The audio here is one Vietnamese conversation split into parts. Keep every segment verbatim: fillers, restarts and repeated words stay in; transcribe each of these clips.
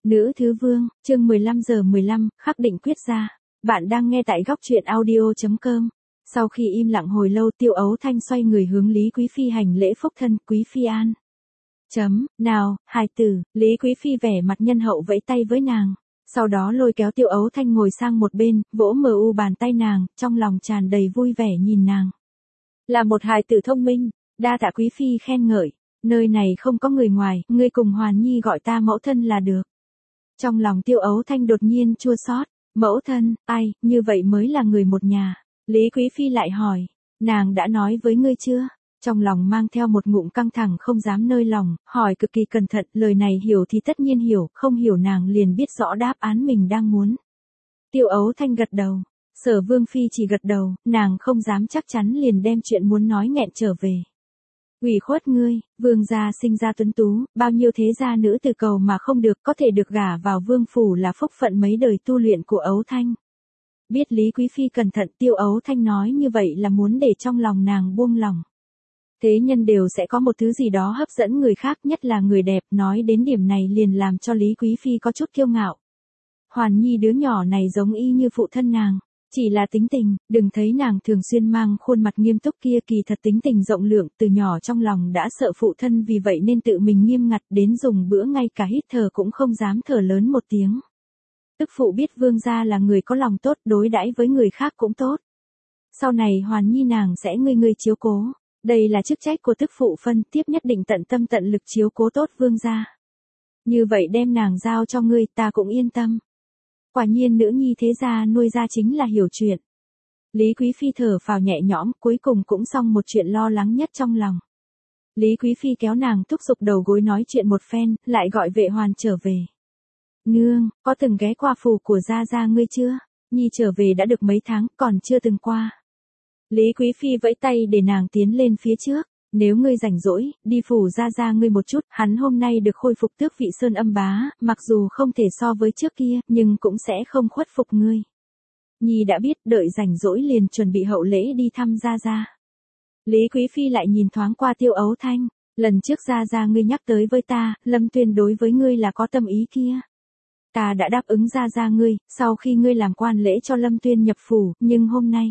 Nữ thứ vương, chương mười lăm giờ mười lăm, khắc định quyết ra. Bạn đang nghe tại góc truyện audio chấm com. Sau khi im lặng hồi lâu, Tiêu Ấu Thanh xoay người hướng Lý Quý Phi hành lễ phúc thân. Quý Phi an. Chấm, nào, hài tử. Lý Quý Phi vẻ mặt nhân hậu vẫy tay với nàng. Sau đó lôi kéo Tiêu Ấu Thanh ngồi sang một bên, vỗ mờ u bàn tay nàng, trong lòng tràn đầy vui vẻ nhìn nàng. Là một hài tử thông minh, đa tạ Quý Phi khen ngợi. Nơi này không có người ngoài, ngươi cùng Hoàn Nhi gọi ta mẫu thân là được. Trong lòng Tiêu Ấu Thanh đột nhiên chua xót, mẫu thân, ai, như vậy mới là người một nhà. Lý Quý Phi lại hỏi, nàng đã nói với ngươi chưa? Trong lòng mang theo một ngụm căng thẳng không dám nơi lòng, hỏi cực kỳ cẩn thận, lời này hiểu thì tất nhiên hiểu, không hiểu nàng liền biết rõ đáp án mình đang muốn. Tiêu Ấu Thanh gật đầu, Sở Vương Phi chỉ gật đầu, nàng không dám chắc chắn liền đem chuyện muốn nói nghẹn trở về. Ủy khuất ngươi, vương gia sinh ra tuấn tú, bao nhiêu thế gia nữ từ cầu mà không được, có thể được gả vào vương phủ là phúc phận mấy đời tu luyện của Ấu Thanh. Biết Lý Quý Phi cẩn thận, Tiêu Ấu Thanh nói như vậy là muốn để trong lòng nàng buông lòng. Thế nhân đều sẽ có một thứ gì đó hấp dẫn người khác, nhất là người đẹp, nói đến điểm này liền làm cho Lý Quý Phi có chút kiêu ngạo. Hoàn Nhi đứa nhỏ này giống y như phụ thân nàng. Chỉ là tính tình, đừng thấy nàng thường xuyên mang khuôn mặt nghiêm túc kia, kỳ thật tính tình rộng lượng, từ nhỏ trong lòng đã sợ phụ thân, vì vậy nên tự mình nghiêm ngặt đến dùng bữa ngay cả hít thở cũng không dám thở lớn một tiếng. Tức phụ biết vương gia là người có lòng tốt, đối đãi với người khác cũng tốt. Sau này Hoàn Nhi nàng sẽ ngươi ngươi chiếu cố, đây là chức trách của tức phụ phân, tiếp nhất định tận tâm tận lực chiếu cố tốt vương gia. Như vậy đem nàng giao cho ngươi, ta cũng yên tâm. Quả nhiên nữ nhi thế gia nuôi ra chính là hiểu chuyện. Lý Quý Phi thở phào nhẹ nhõm, cuối cùng cũng xong một chuyện lo lắng nhất trong lòng. Lý Quý Phi kéo nàng thúc giục đầu gối nói chuyện một phen, lại gọi Vệ Hoàn trở về. Nương, có từng ghé qua phủ của gia gia ngươi chưa? Nhi trở về đã được mấy tháng, còn chưa từng qua. Lý Quý Phi vẫy tay để nàng tiến lên phía trước. Nếu ngươi rảnh rỗi, đi phủ gia gia ngươi một chút, hắn hôm nay được khôi phục tước vị sơn âm bá, mặc dù không thể so với trước kia, nhưng cũng sẽ không khuất phục ngươi. Nhi đã biết, đợi rảnh rỗi liền chuẩn bị hậu lễ đi thăm gia gia. Lý Quý Phi lại nhìn thoáng qua Tiêu Ấu Thanh, lần trước gia gia ngươi nhắc tới với ta, Lâm Tuyên đối với ngươi là có tâm ý kia. Ta đã đáp ứng gia gia ngươi, sau khi ngươi làm quan lễ cho Lâm Tuyên nhập phủ, nhưng hôm nay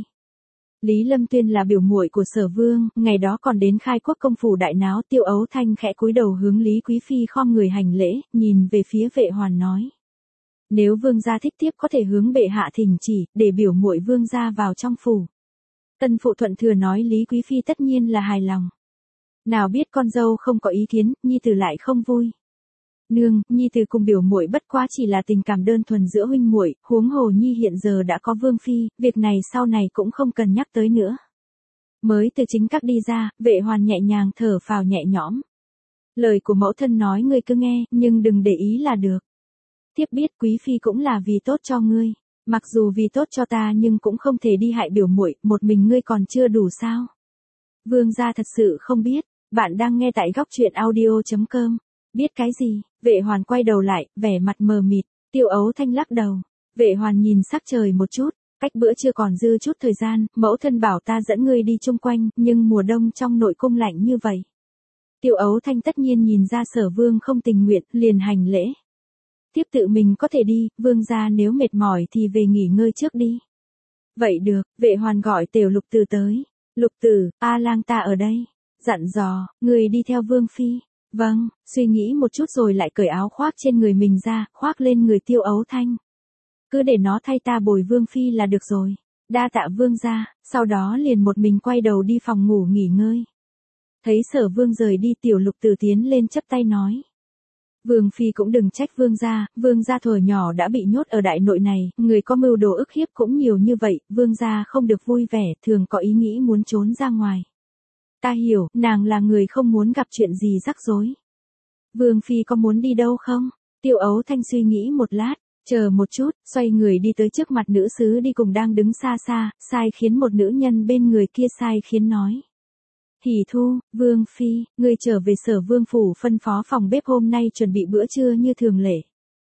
Lý Lâm Tuyên là biểu muội của Sở Vương, ngày đó còn đến khai quốc công phủ đại náo. Tiêu Ấu Thanh khẽ cúi đầu hướng Lý Quý Phi khom người hành lễ, nhìn về phía Vệ Hoàn nói. Nếu vương gia thích tiếp có thể hướng bệ hạ thỉnh chỉ, để biểu muội vương gia vào trong phủ. Tân phụ thuận thừa nói Lý Quý Phi tất nhiên là hài lòng. Nào biết con dâu không có ý kiến, nhi tử lại không vui. Nương, nhi tử cùng biểu muội bất quá chỉ là tình cảm đơn thuần giữa huynh muội, huống hồ nhi hiện giờ đã có vương phi, việc này sau này cũng không cần nhắc tới nữa. Mới từ chính các đi ra, Vệ Hoàn nhẹ nhàng thở phào nhẹ nhõm. Lời của mẫu thân nói ngươi cứ nghe, nhưng đừng để ý là được. Tiếp biết Quý Phi cũng là vì tốt cho ngươi, mặc dù vì tốt cho ta nhưng cũng không thể đi hại biểu muội, một mình ngươi còn chưa đủ sao? Vương gia thật sự không biết. Bạn đang nghe tại góc truyện audio chấm com. Biết cái gì? Vệ Hoàn quay đầu lại, vẻ mặt mờ mịt. Tiêu Ấu Thanh lắc đầu. Vệ Hoàn nhìn sắc trời một chút, cách bữa chưa còn dư chút thời gian, mẫu thân bảo ta dẫn ngươi đi chung quanh, nhưng mùa đông trong nội cung lạnh như vậy. Tiêu Ấu Thanh tất nhiên nhìn ra Sở Vương không tình nguyện, liền hành lễ. Tiếp tự mình có thể đi, vương gia nếu mệt mỏi thì về nghỉ ngơi trước đi. Vậy được, Vệ Hoàn gọi Tiểu Lục Tử tới. Lục Tử, A Lang ta ở đây. Dặn dò, người đi theo vương phi. Vâng, suy nghĩ một chút rồi lại cởi áo khoác trên người mình ra, khoác lên người Tiêu Ấu Thanh. Cứ để nó thay ta bồi vương phi là được rồi. Đa tạ vương gia, sau đó liền một mình quay đầu đi phòng ngủ nghỉ ngơi. Thấy Sở Vương rời đi, Tiểu Lục Tử tiến lên chắp tay nói. Vương phi cũng đừng trách vương gia, vương gia thuở nhỏ đã bị nhốt ở đại nội này, người có mưu đồ ức hiếp cũng nhiều như vậy, vương gia không được vui vẻ, thường có ý nghĩ muốn trốn ra ngoài. Ta hiểu, nàng là người không muốn gặp chuyện gì rắc rối. Vương phi có muốn đi đâu không? Tiêu Ấu Thanh suy nghĩ một lát, chờ một chút, xoay người đi tới trước mặt nữ sứ đi cùng đang đứng xa xa, sai khiến một nữ nhân bên người kia sai khiến nói. Hỉ Thu, Vương phi, ngươi trở về Sở Vương phủ phân phó phòng bếp hôm nay chuẩn bị bữa trưa như thường lệ.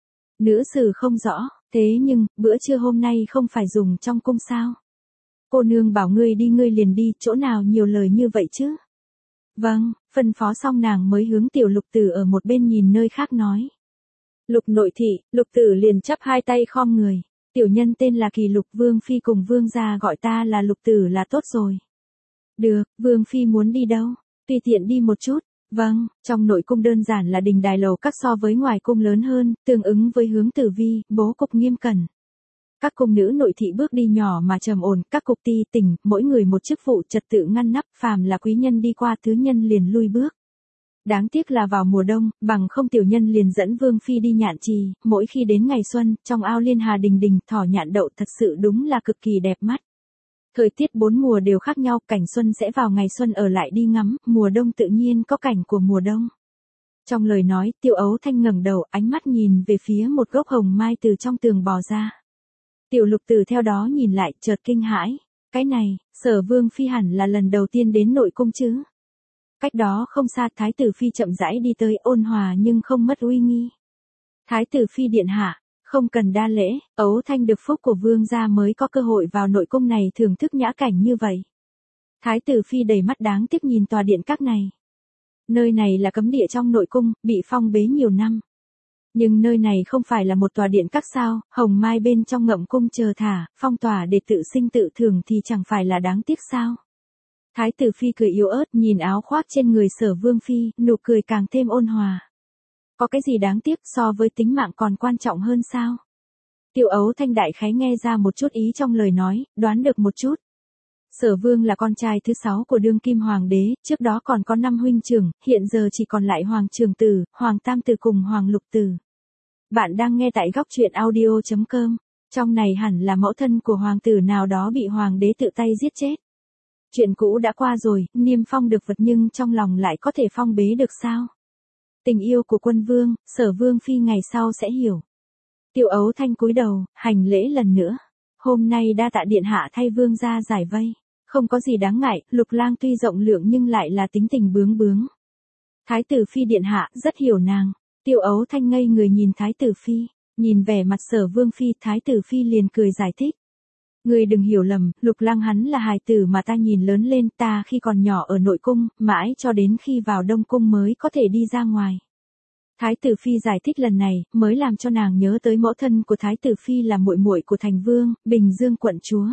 Nữ sử không rõ, thế nhưng, bữa trưa hôm nay không phải dùng trong cung sao? Cô nương bảo ngươi đi ngươi liền đi, chỗ nào nhiều lời như vậy chứ? Vâng, phân phó xong nàng mới hướng Tiểu Lục Tử ở một bên nhìn nơi khác nói. Lục nội thị, Lục tử liền chắp hai tay khom người. Tiểu nhân tên là Kỳ Lục, Vương phi cùng vương gia gọi ta là Lục tử là tốt rồi. Được, Vương phi muốn đi đâu? Tùy tiện đi một chút. Vâng, trong nội cung đơn giản là đình đài lầu các so với ngoài cung lớn hơn, tương ứng với hướng tử vi, bố cục nghiêm cẩn. Các cung nữ nội thị bước đi nhỏ mà trầm ổn, các cục ti tỉnh, mỗi người một chức vụ trật tự ngăn nắp, phàm là quý nhân đi qua thứ nhân liền lui bước. Đáng tiếc là vào mùa đông, bằng không tiểu nhân liền dẫn Vương phi đi nhạn trì, mỗi khi đến ngày xuân, trong ao liên hà đình đình, thỏ nhạn đậu thật sự đúng là cực kỳ đẹp mắt. Thời tiết bốn mùa đều khác nhau, cảnh xuân sẽ vào ngày xuân ở lại đi ngắm, mùa đông tự nhiên có cảnh của mùa đông. Trong lời nói, Tiêu Ấu Thanh ngẩng đầu, ánh mắt nhìn về phía một gốc hồng mai từ trong tường bò ra. Tiểu Lục Tử theo đó nhìn lại, chợt kinh hãi. Cái này, Sở Vương phi hẳn là lần đầu tiên đến nội cung chứ? Cách đó không xa, Thái tử phi chậm rãi đi tới, ôn hòa nhưng không mất uy nghi. Thái tử phi điện hạ, không cần đa lễ, Ấu Thanh được phúc của vương gia mới có cơ hội vào nội cung này thưởng thức nhã cảnh như vậy. Thái tử phi đầy mắt đáng tiếc nhìn tòa điện các này. Nơi này là cấm địa trong nội cung, bị phong bế nhiều năm. Nhưng nơi này không phải là một tòa điện các sao, hồng mai bên trong ngậm cung chờ thả, phong tỏa để tự sinh tự thường thì chẳng phải là đáng tiếc sao. Thái tử phi cười yếu ớt nhìn áo khoác trên người Sở Vương phi, nụ cười càng thêm ôn hòa. Có cái gì đáng tiếc so với tính mạng còn quan trọng hơn sao? Tiêu Ấu Thanh đại khái nghe ra một chút ý trong lời nói, đoán được một chút. Sở Vương là con trai thứ sáu của đương kim hoàng đế, trước đó còn có năm huynh trưởng, hiện giờ chỉ còn lại hoàng trưởng tử, hoàng tam tử cùng hoàng lục tử. Bạn đang nghe tại góc truyện audio chấm com. Trong này hẳn là mẫu thân của hoàng tử nào đó bị hoàng đế tự tay giết chết. Chuyện cũ đã qua rồi, niêm phong được vật nhưng trong lòng lại có thể phong bế được sao? Tình yêu của quân vương, Sở Vương phi ngày sau sẽ hiểu. Tiêu Ấu Thanh cúi đầu, hành lễ lần nữa. Hôm nay đa tạ điện hạ thay vương gia giải vây. Không có gì đáng ngại, Lục lang tuy rộng lượng nhưng lại là tính tình bướng bướng. Thái tử phi điện hạ rất hiểu nàng. Tiêu Ấu Thanh ngây người nhìn Thái tử phi, nhìn vẻ mặt Sở Vương phi, Thái tử phi liền cười giải thích. Ngươi đừng hiểu lầm, Lục lang hắn là hài tử mà ta nhìn lớn lên, ta khi còn nhỏ ở nội cung, mãi cho đến khi vào đông cung mới có thể đi ra ngoài. Thái tử phi giải thích lần này, mới làm cho nàng nhớ tới mẫu thân của Thái tử phi là muội muội của thành vương, Bình Dương quận chúa.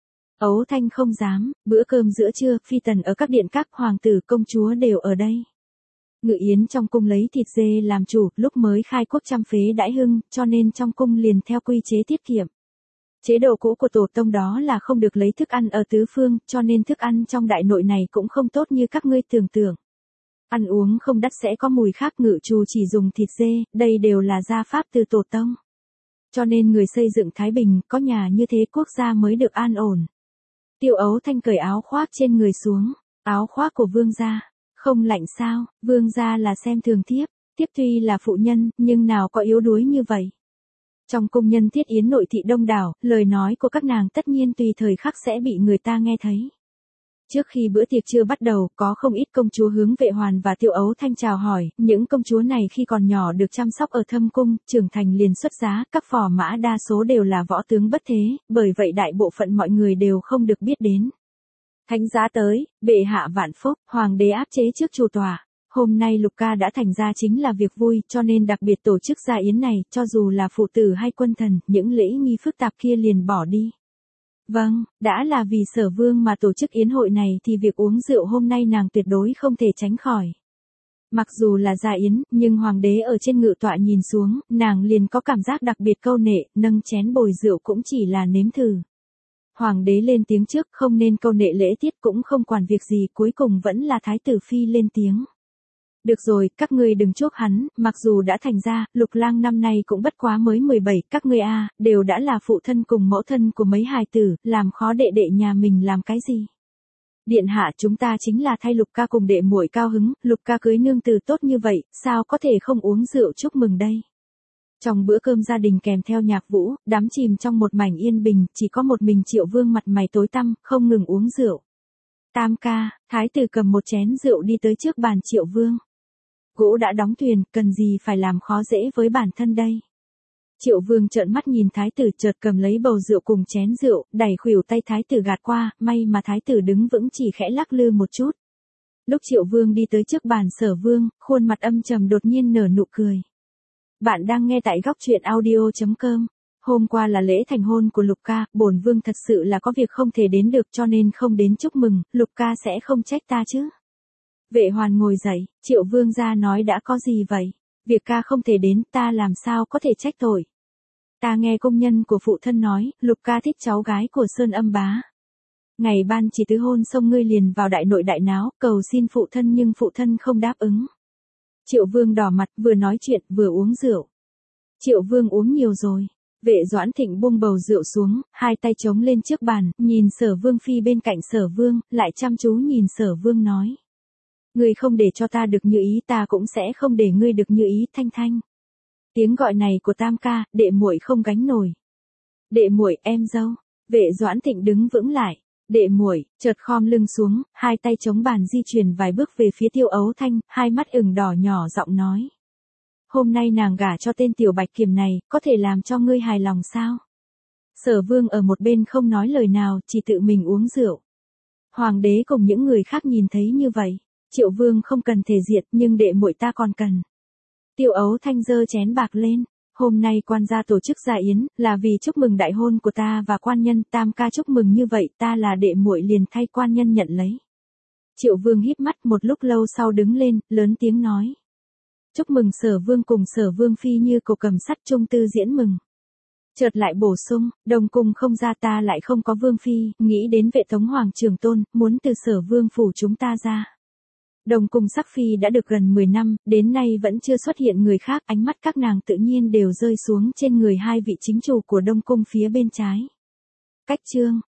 Ấu Thanh không dám, bữa cơm giữa trưa, phi tần ở các điện các hoàng tử công chúa đều ở đây. Ngự yến trong cung lấy thịt dê làm chủ, lúc mới khai quốc trăm phế đãi hưng, cho nên trong cung liền theo quy chế tiết kiệm. Chế độ cũ của tổ tông đó là không được lấy thức ăn ở tứ phương, cho nên thức ăn trong đại nội này cũng không tốt như các ngươi tưởng tượng. Ăn uống không đắt sẽ có mùi khác, ngự trù chỉ dùng thịt dê, đây đều là gia pháp từ tổ tông. Cho nên người xây dựng Thái Bình, có nhà như thế quốc gia mới được an ổn. Tiêu Ấu Thanh cởi áo khoác trên người xuống, áo khoác của vương gia, không lạnh sao, vương gia là xem thường thiếp, thiếp tuy là phụ nhân, nhưng nào có yếu đuối như vậy. Trong cung nhân thiết yến nội thị đông đảo, lời nói của các nàng tất nhiên tùy thời khắc sẽ bị người ta nghe thấy. Trước khi bữa tiệc chưa bắt đầu, có không ít công chúa hướng Vệ Hoàn và Tiêu Ấu Thanh chào hỏi, những công chúa này khi còn nhỏ được chăm sóc ở thâm cung, trưởng thành liền xuất giá, các phò mã đa số đều là võ tướng bất thế, bởi vậy đại bộ phận mọi người đều không được biết đến. Thánh giá tới, bệ hạ vạn phúc, hoàng đế áp chế trước chủ tòa. Hôm nay Lục ca đã thành ra chính là việc vui, cho nên đặc biệt tổ chức gia yến này, cho dù là phụ tử hay quân thần, những lễ nghi phức tạp kia liền bỏ đi. Vâng, đã là vì Sở Vương mà tổ chức yến hội này thì việc uống rượu hôm nay nàng tuyệt đối không thể tránh khỏi. Mặc dù là gia yến, nhưng hoàng đế ở trên ngự tọa nhìn xuống, nàng liền có cảm giác đặc biệt câu nệ, nâng chén bồi rượu cũng chỉ là nếm thử. Hoàng đế lên tiếng trước, không nên câu nệ lễ tiết, cũng không quản việc gì, cuối cùng vẫn là Thái tử phi lên tiếng. Được rồi, các ngươi đừng chuốc hắn, mặc dù đã thành ra, Lục lang năm nay cũng bất quá mới mười bảy, các ngươi a, đều đã là phụ thân cùng mẫu thân của mấy hài tử, làm khó đệ đệ nhà mình làm cái gì? Điện hạ, chúng ta chính là thay Lục ca cùng đệ muội cao hứng, Lục ca cưới nương tử tốt như vậy, sao có thể không uống rượu chúc mừng đây? Trong bữa cơm gia đình kèm theo nhạc vũ, đắm chìm trong một mảnh yên bình, chỉ có một mình Triệu Vương mặt mày tối tăm, không ngừng uống rượu. Tam ca, thái tử cầm một chén rượu đi tới trước bàn Triệu Vương. Gỗ đã đóng thuyền, cần gì phải làm khó dễ với bản thân đây. Triệu Vương trợn mắt nhìn thái tử, chợt cầm lấy bầu rượu cùng chén rượu, đẩy khuỷu tay thái tử gạt qua, may mà thái tử đứng vững chỉ khẽ lắc lư một chút. Lúc Triệu Vương đi tới trước bàn Sở Vương, khuôn mặt âm trầm đột nhiên nở nụ cười. Bạn đang nghe tại góc truyện audio chấm com. Hôm qua là lễ thành hôn của Lục ca, bổn vương thật sự là có việc không thể đến được cho nên không đến chúc mừng, Lục ca sẽ không trách ta chứ. Vệ Hoàn ngồi dậy, Triệu vương gia nói đã có gì vậy? Việc ca không thể đến ta làm sao có thể trách tội. Ta nghe công nhân của phụ thân nói, Lục ca thích cháu gái của Sơn Âm bá. Ngày ban chỉ tứ hôn xong ngươi liền vào đại nội đại náo, cầu xin phụ thân nhưng phụ thân không đáp ứng. Triệu vương đỏ mặt, vừa nói chuyện, vừa uống rượu. Triệu vương uống nhiều rồi. Vệ Doãn Thịnh buông bầu rượu xuống, hai tay chống lên trước bàn, nhìn Sở Vương phi bên cạnh Sở Vương, lại chăm chú nhìn Sở Vương nói. Ngươi không để cho ta được như ý, ta cũng sẽ không để ngươi được như ý, Thanh Thanh. Tiếng gọi này của Tam ca, đệ muội không gánh nổi. Đệ muội, em dâu. Vệ Doãn Thịnh đứng vững lại. Đệ muội, chợt khom lưng xuống, hai tay chống bàn di chuyển vài bước về phía Tiêu Ấu Thanh, hai mắt ửng đỏ nhỏ giọng nói. Hôm nay nàng gả cho tên tiểu bạch kiểm này, có thể làm cho ngươi hài lòng sao? Sở Vương ở một bên không nói lời nào, chỉ tự mình uống rượu. Hoàng đế cùng những người khác nhìn thấy như vậy, Triệu Vương không cần thể diệt nhưng đệ muội ta còn cần. Tiêu Ấu Thanh giơ chén bạc lên. Hôm nay quan gia tổ chức gia yến, là vì chúc mừng đại hôn của ta và quan nhân, Tam ca chúc mừng như vậy, ta là đệ muội liền thay quan nhân nhận lấy. Triệu Vương híp mắt một lúc lâu sau đứng lên, lớn tiếng nói. Chúc mừng Sở Vương cùng Sở Vương phi như cầu cầm sắt chung tư diễn mừng. Chợt lại bổ sung, Đồng Cung không ra ta lại không có Vương phi, nghĩ đến Vệ Tống Hoàng Trường Tôn, muốn từ Sở Vương phủ chúng ta ra. Đồng Cung sắc phi đã được gần mười năm, đến nay vẫn chưa xuất hiện người khác, ánh mắt các nàng tự nhiên đều rơi xuống trên người hai vị chính chủ của Đông Cung phía bên trái. Cách chương,